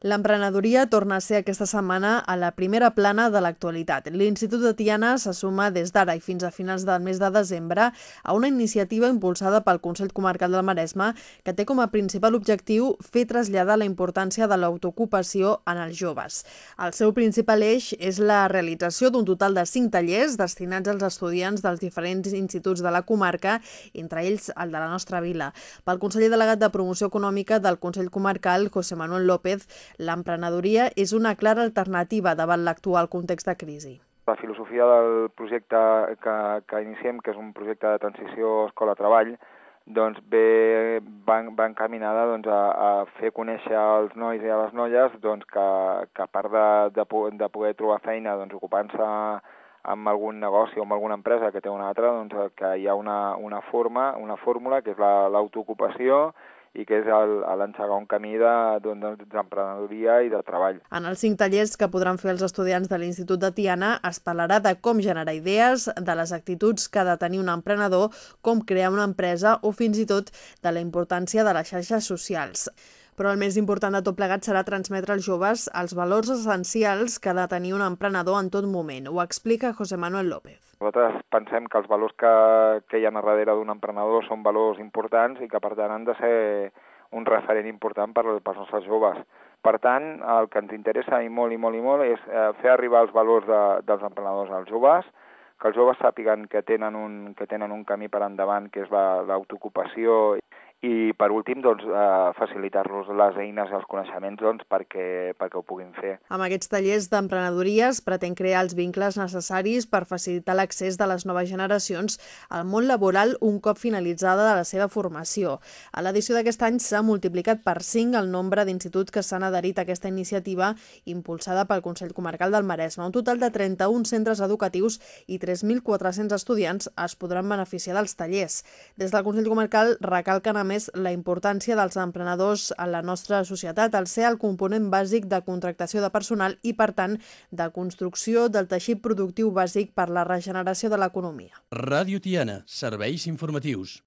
L'emprenedoria torna a ser aquesta setmana a la primera plana de l'actualitat. L'Institut de Tiana se suma des d'ara i fins a finals del mes de desembre a una iniciativa impulsada pel Consell Comarcal del Maresme que té com a principal objectiu fer traslladar la importància de l'autoocupació en els joves. El seu principal eix és la realització d'un total de 5 tallers destinats als estudiants dels diferents instituts de la comarca, entre ells el de la nostra vila. Pel conseller delegat de Promoció Econòmica del Consell Comarcal, José Manuel López, l'emprenedoria és una clara alternativa davant l'actual context de crisi. La filosofia del projecte que iniciem, que és un projecte de transició escola-treball, doncs va encaminada a fer conèixer als nois i a les noies que a part de poder trobar feina ocupant-se amb algun negoci o amb alguna empresa que té una altra, que hi ha una fórmula que és l'autoocupació i que és l'engegar un camí d'emprenedoria i de treball. En els 5 tallers que podran fer els estudiants de l'Institut de Tiana es parlarà de com generar idees, de les actituds que ha de tenir un emprenedor, com crear una empresa o fins i tot de la importància de les xarxes socials. Però el més important de tot plegat serà transmetre als joves els valors essencials que ha de tenir un emprenedor en tot moment. Ho explica José Manuel López. Nosaltres pensem que els valors que hi ha a darrere d'un emprenedor són valors importants i que per tant han de ser un referent important pels nostres joves. Per tant, el que ens interessa i molt és fer arribar els valors dels emprenedors als joves, que els joves sàpiguen que tenen un camí per endavant, que és l'autoocupació, i per últim facilitar-los les eines i els coneixements perquè ho puguin fer. Amb aquests tallers d'emprenedoria es pretén crear els vincles necessaris per facilitar l'accés de les noves generacions al món laboral un cop finalitzada la seva formació. A l'edició d'aquest any s'ha multiplicat per 5 el nombre d'instituts que s'han adherit a aquesta iniciativa impulsada pel Consell Comarcal del Maresme. Un total de 31 centres educatius i 3.400 estudiants es podran beneficiar dels tallers. Des del Consell Comarcal recalquen a més la importància dels emprenedors en la nostra societat al ser el component bàsic de contractació de personal i, per tant, de construcció del teixit productiu bàsic per la regeneració de l'economia. Ràdio Tiana, serveis informatius.